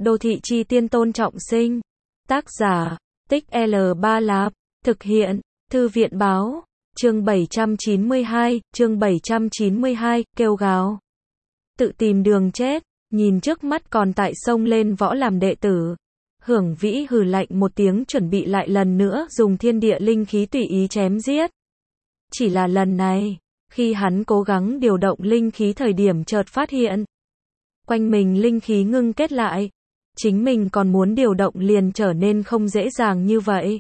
Đô thị chi tiên Tôn Trọng Sinh. Tác giả, Tích L3 Lạp. Thực hiện, Thư viện báo. Chương 792, kêu gào. Tự tìm đường chết, nhìn trước mắt còn tại sông lên võ làm đệ tử. Hưởng Vĩ hừ lạnh một tiếng chuẩn bị lại lần nữa dùng thiên địa linh khí tùy ý chém giết. Chỉ là lần này, khi hắn cố gắng điều động linh khí thời điểm chợt phát hiện. Quanh mình linh khí ngưng kết lại. Chính mình còn muốn điều động liền trở nên không dễ dàng như vậy.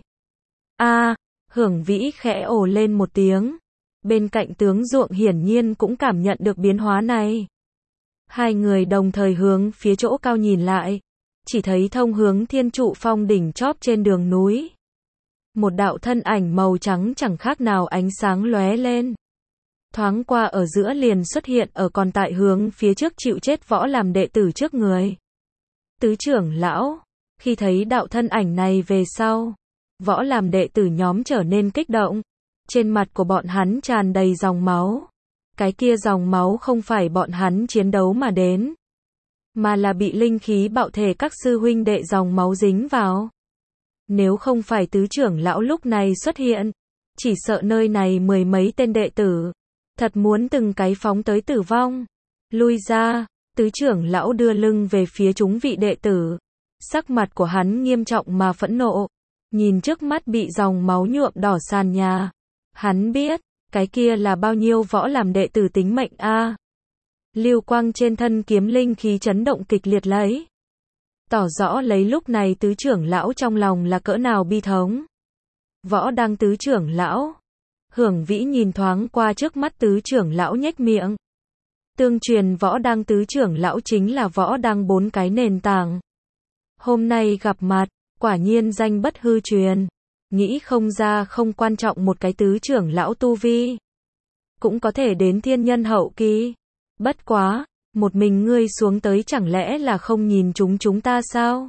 Hưởng Vĩ khẽ ồ lên một tiếng. Bên cạnh tướng ruộng hiển nhiên cũng cảm nhận được biến hóa này. Hai người đồng thời hướng phía chỗ cao nhìn lại. Chỉ thấy thông hướng Thiên Trụ Phong đỉnh chóp trên đường núi. Một đạo thân ảnh màu trắng chẳng khác nào ánh sáng lóe lên. Thoáng qua ở giữa liền xuất hiện ở còn tại hướng phía trước chịu chết võ làm đệ tử trước người. Tứ trưởng lão, khi thấy đạo thân ảnh này về sau, võ làm đệ tử nhóm trở nên kích động. Trên mặt của bọn hắn tràn đầy dòng máu. Cái kia dòng máu không phải bọn hắn chiến đấu mà đến, mà là bị linh khí bạo thể các sư huynh đệ dòng máu dính vào. Nếu không phải tứ trưởng lão lúc này xuất hiện, chỉ sợ nơi này mười mấy tên đệ tử, thật muốn từng cái phóng tới tử vong. Lui ra, tứ trưởng lão đưa lưng về phía chúng vị đệ tử. Sắc mặt của hắn nghiêm trọng mà phẫn nộ. Nhìn trước mắt bị dòng máu nhuộm đỏ sàn nhà. Hắn biết, cái kia là bao nhiêu võ làm đệ tử tính mệnh a. Lưu quang trên thân kiếm linh khí chấn động kịch liệt lấy. Tỏ rõ lấy lúc này tứ trưởng lão trong lòng là cỡ nào bi thống. Võ Đăng tứ trưởng lão. Hưởng Vĩ nhìn thoáng qua trước mắt tứ trưởng lão nhếch miệng. Tương truyền Võ Đăng tứ trưởng lão chính là Võ Đăng 4 cái nền tảng. Hôm nay gặp mặt, quả nhiên danh bất hư truyền. Nghĩ không ra không quan trọng một cái tứ trưởng lão tu vi. Cũng có thể đến thiên nhân hậu kỳ. Bất quá, một mình ngươi xuống tới chẳng lẽ là không nhìn chúng ta sao?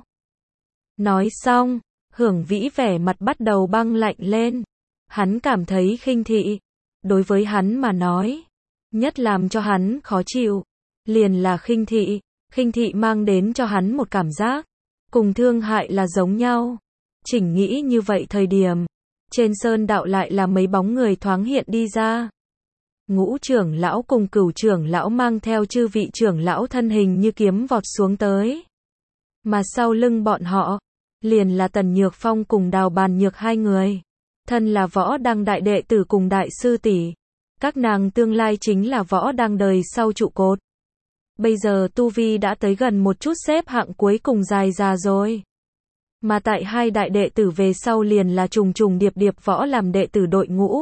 Nói xong, Hưởng Vĩ vẻ mặt bắt đầu băng lạnh lên. Hắn cảm thấy khinh thị. Đối với hắn mà nói, nhất làm cho hắn khó chịu, liền là khinh thị. Khinh thị mang đến cho hắn một cảm giác, cùng thương hại là giống nhau. Chỉnh nghĩ như vậy thời điểm, trên sơn đạo lại là mấy bóng người thoáng hiện đi ra. Ngũ trưởng lão cùng Cửu trưởng lão mang theo chư vị trưởng lão thân hình như kiếm vọt xuống tới. Mà sau lưng bọn họ, liền là Tần Nhược Phong cùng Đào Bàn Nhược hai người. Thân là Võ Đăng đại đệ tử cùng đại sư tỷ. Các nàng tương lai chính là Võ Đăng đời sau trụ cột. Bây giờ tu vi đã tới gần một chút xếp hạng cuối cùng dài già rồi. Mà tại hai đại đệ tử về sau liền là trùng trùng điệp điệp võ làm đệ tử đội ngũ.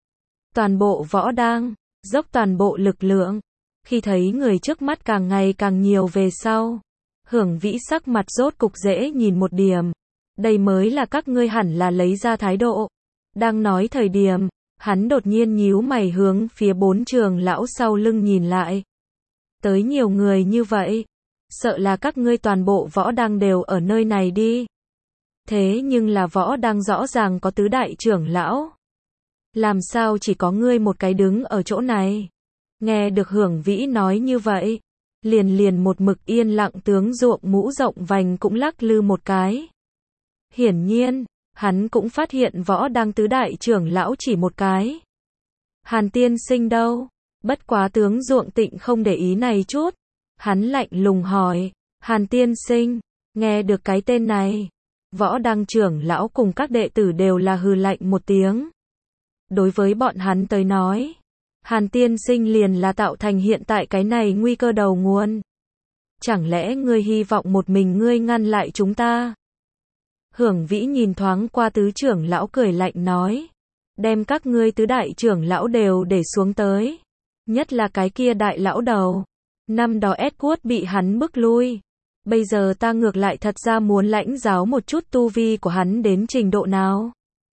Toàn bộ Võ Đăng, dốc toàn bộ lực lượng. Khi thấy người trước mắt càng ngày càng nhiều về sau, Hưởng Vĩ sắc mặt rốt cục dễ nhìn một điểm. Đây mới là các ngươi hẳn là lấy ra thái độ. Đang nói thời điểm, hắn đột nhiên nhíu mày hướng phía 4 trưởng lão sau lưng nhìn lại. Tới nhiều người như vậy, sợ là các ngươi toàn bộ Võ Đăng đều ở nơi này đi. Thế nhưng là Võ Đăng rõ ràng có tứ đại trưởng lão. Làm sao chỉ có ngươi một cái đứng ở chỗ này? Nghe được Hưởng Vĩ nói như vậy, liền một mực yên lặng tướng ruộng mũ rộng vành cũng lắc lư một cái. Hiển nhiên, hắn cũng phát hiện Võ Đăng tứ đại trưởng lão chỉ một cái. Hàn tiên sinh đâu? Bất quá tướng ruộng tịnh không để ý này chút. Hắn lạnh lùng hỏi, Hàn tiên sinh, nghe được cái tên này. Võ Đăng trưởng lão cùng các đệ tử đều là hừ lạnh một tiếng. Đối với bọn hắn tới nói, Hàn tiên sinh liền là tạo thành hiện tại cái này nguy cơ đầu nguồn. Chẳng lẽ ngươi hy vọng một mình ngươi ngăn lại chúng ta? Hưởng Vĩ nhìn thoáng qua tứ trưởng lão cười lạnh nói. Đem các ngươi tứ đại trưởng lão đều để xuống tới. Nhất là cái kia đại lão đầu. Năm đó Edward bị hắn bức lui. Bây giờ ta ngược lại thật ra muốn lãnh giáo một chút tu vi của hắn đến trình độ nào.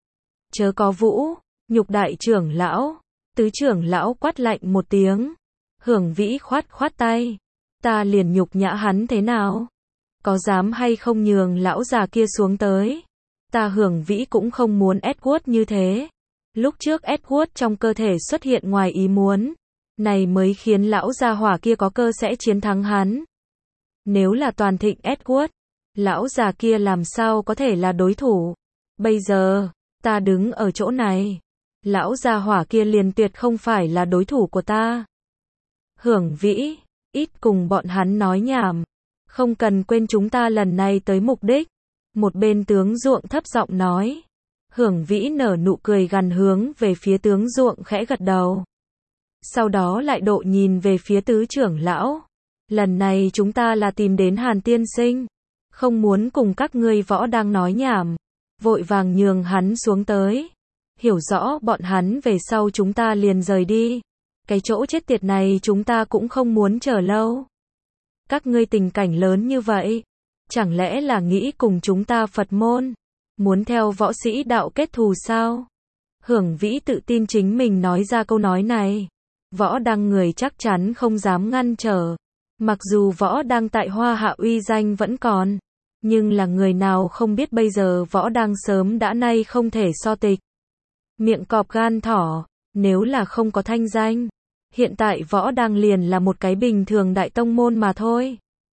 Chớ có vũ, nhục đại trưởng lão. Tứ trưởng lão quát lạnh một tiếng. Hưởng Vĩ khoát tay. Ta liền nhục nhã hắn thế nào? Có dám hay không nhường lão già kia xuống tới? Ta Hưởng Vĩ cũng không muốn Edward như thế. Lúc trước Edward trong cơ thể xuất hiện ngoài ý muốn. Này mới khiến lão gia hỏa kia có cơ sẽ chiến thắng hắn. Nếu là toàn thịnh Edward, Lão già kia làm sao có thể là đối thủ. Bây giờ, ta đứng ở chỗ này. Lão già hỏa kia liền tuyệt không phải là đối thủ của ta. Hưởng Vĩ, ít cùng bọn hắn nói nhảm. Không cần quên chúng ta lần này tới mục đích. Một bên tướng ruộng thấp giọng nói. Hưởng Vĩ nở nụ cười gằn hướng về phía tướng ruộng khẽ gật đầu. Sau đó lại độ nhìn về phía tứ trưởng lão. Lần này chúng ta là tìm đến Hàn tiên sinh. Không muốn cùng các ngươi võ đang nói nhảm. Vội vàng nhường hắn xuống tới. Hiểu rõ bọn hắn về sau chúng ta liền rời đi. Cái chỗ chết tiệt này chúng ta cũng không muốn chờ lâu. Các ngươi tình cảnh lớn như vậy. Chẳng lẽ là nghĩ cùng chúng ta Phật môn. Muốn theo võ sĩ đạo kết thù sao? Hưởng Vĩ tự tin chính mình nói ra câu nói này. Võ Đăng người chắc chắn không dám ngăn trở. Mặc dù Võ Đăng tại Hoa Hạ uy danh vẫn còn. Nhưng là người nào không biết bây giờ Võ Đăng sớm đã nay không thể so tịch. Miệng cọp gan thỏ. Nếu là không có thanh danh. Hiện tại Võ Đăng liền là một cái bình thường đại tông môn mà thôi.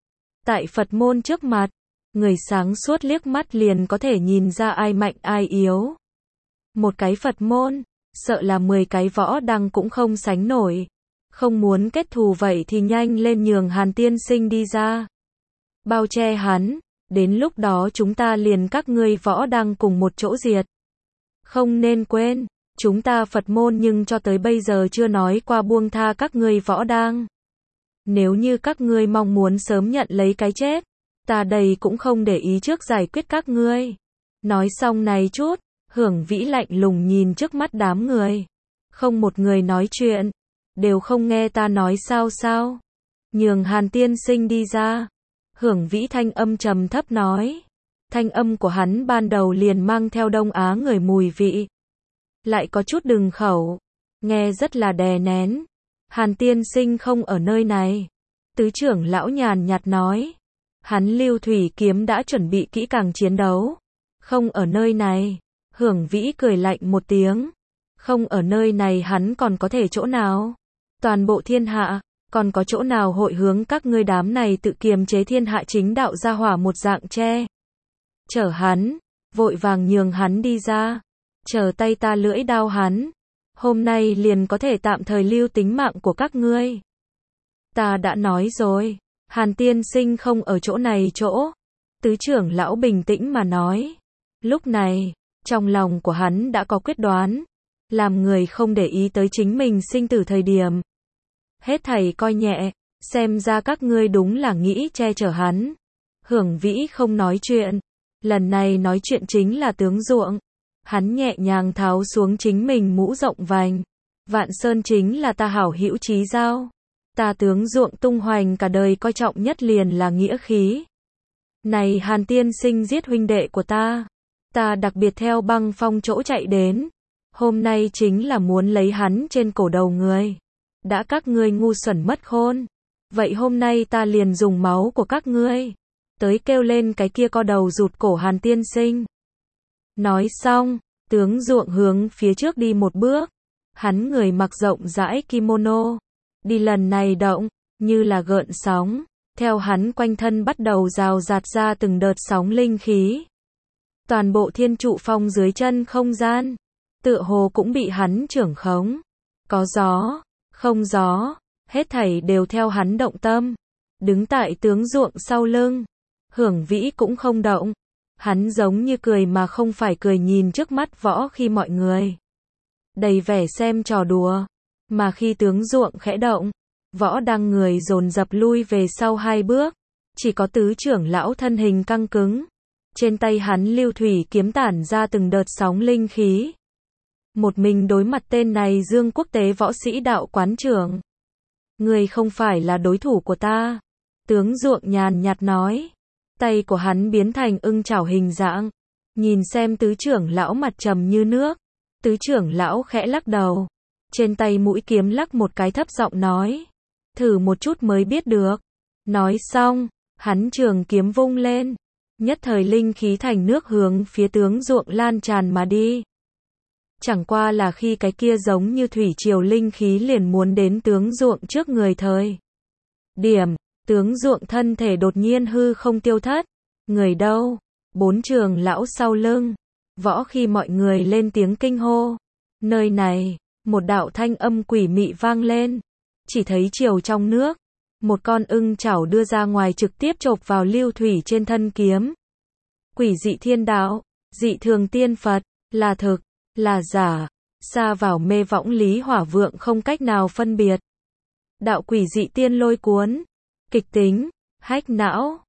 Tại Phật môn trước mặt. Người sáng suốt liếc mắt liền có thể nhìn ra ai mạnh ai yếu. Một cái Phật môn, sợ là 10 cái Võ Đăng cũng không sánh nổi. Không muốn kết thù vậy thì nhanh lên nhường Hàn tiên sinh đi ra. Bao che hắn, đến lúc đó chúng ta liền các ngươi Võ Đăng cùng một chỗ diệt. Không nên quên, chúng ta Phật môn nhưng cho tới bây giờ chưa nói qua buông tha các ngươi Võ Đăng. Nếu như các ngươi mong muốn sớm nhận lấy cái chết, ta đây cũng không để ý trước giải quyết các ngươi. Nói xong này chút, Hưởng Vĩ lạnh lùng nhìn trước mắt đám người. Không một người nói chuyện. Đều không nghe ta nói sao. Nhường Hàn tiên sinh đi ra. Hưởng Vĩ thanh âm trầm thấp nói. Thanh âm của hắn ban đầu liền mang theo Đông Á người mùi vị. Lại có chút đừng khẩu. Nghe rất là đè nén. Hàn tiên sinh không ở nơi này. Tứ trưởng lão nhàn nhạt nói. Hắn lưu thủy kiếm đã chuẩn bị kỹ càng chiến đấu. Không ở nơi này. Hưởng Vĩ cười lạnh một tiếng. Không ở nơi này hắn còn có thể chỗ nào? Toàn bộ thiên hạ, còn có chỗ nào hội hướng các ngươi đám này tự kiềm chế thiên hạ chính đạo ra hỏa một dạng che. Chở hắn, vội vàng nhường hắn đi ra. Chờ tay ta lưỡi đao hắn. Hôm nay liền có thể tạm thời lưu tính mạng của các ngươi. Ta đã nói rồi. Hàn tiên sinh không ở chỗ này chỗ. Tứ trưởng lão bình tĩnh mà nói. Lúc này, trong lòng của hắn đã có quyết đoán. Làm người không để ý tới chính mình sinh tử thời điểm. Hết thảy coi nhẹ. Xem ra các ngươi đúng là nghĩ che chở hắn. Hưởng Vĩ không nói chuyện. Lần này nói chuyện chính là tướng ruộng. Hắn nhẹ nhàng tháo xuống chính mình mũ rộng vành. Vạn Sơn chính là ta hảo hữu chí giao. Ta tướng ruộng tung hoành cả đời coi trọng nhất liền là nghĩa khí. Này Hàn tiên sinh giết huynh đệ của ta. Ta đặc biệt theo băng phong chỗ chạy đến. Hôm nay chính là muốn lấy hắn trên cổ đầu người. Đã các ngươi ngu xuẩn mất khôn. Vậy hôm nay ta liền dùng máu của các ngươi. Tới kêu lên cái kia co đầu rụt cổ Hàn tiên sinh. Nói xong, tướng ruộng hướng phía trước đi một bước. Hắn người mặc rộng rãi kimono. Đi lần này động, như là gợn sóng. Theo hắn quanh thân bắt đầu rào rạt ra từng đợt sóng linh khí. Toàn bộ thiên trụ phong dưới chân không gian. Tựa hồ cũng bị hắn trưởng khống. Có gió, không gió. Hết thảy đều theo hắn động tâm. Đứng tại tướng ruộng sau lưng. Hưởng Vĩ cũng không động. Hắn giống như cười mà không phải cười nhìn trước mắt võ khi mọi người. Đầy vẻ xem trò đùa. Mà khi tướng ruộng khẽ động. Võ Đăng người dồn dập lui về sau 2 bước. Chỉ có tứ trưởng lão thân hình căng cứng. Trên tay hắn lưu thủy kiếm tản ra từng đợt sóng linh khí. Một mình đối mặt tên này Dương quốc tế võ sĩ đạo quán trưởng. Người không phải là đối thủ của ta. Tướng ruộng nhàn nhạt nói. Tay của hắn biến thành ưng chảo hình dạng. Nhìn xem tứ trưởng lão mặt trầm như nước. Tứ trưởng lão khẽ lắc đầu. Trên tay mũi kiếm lắc một cái thấp giọng nói. Thử một chút mới biết được. Nói xong, hắn trường kiếm vung lên. Nhất thời linh khí thành nước hướng phía tướng ruộng lan tràn mà đi. Chẳng qua là khi cái kia giống như thủy triều linh khí liền muốn đến tướng ruộng trước người thời điểm, tướng ruộng thân thể đột nhiên hư không tiêu thất. Người đâu? Bốn trưởng lão sau lưng. Võ khi mọi người lên tiếng kinh hô. Nơi này, một đạo thanh âm quỷ mị vang lên. Chỉ thấy chiều trong nước, một con ưng chảo đưa ra ngoài trực tiếp chộp vào lưu thủy trên thân kiếm. Quỷ dị thiên đạo, dị thường tiên Phật, là thực, là giả, xa vào mê võng Lý Hỏa Vượng không cách nào phân biệt. Đạo quỷ dị tiên lôi cuốn, kịch tính, hách não.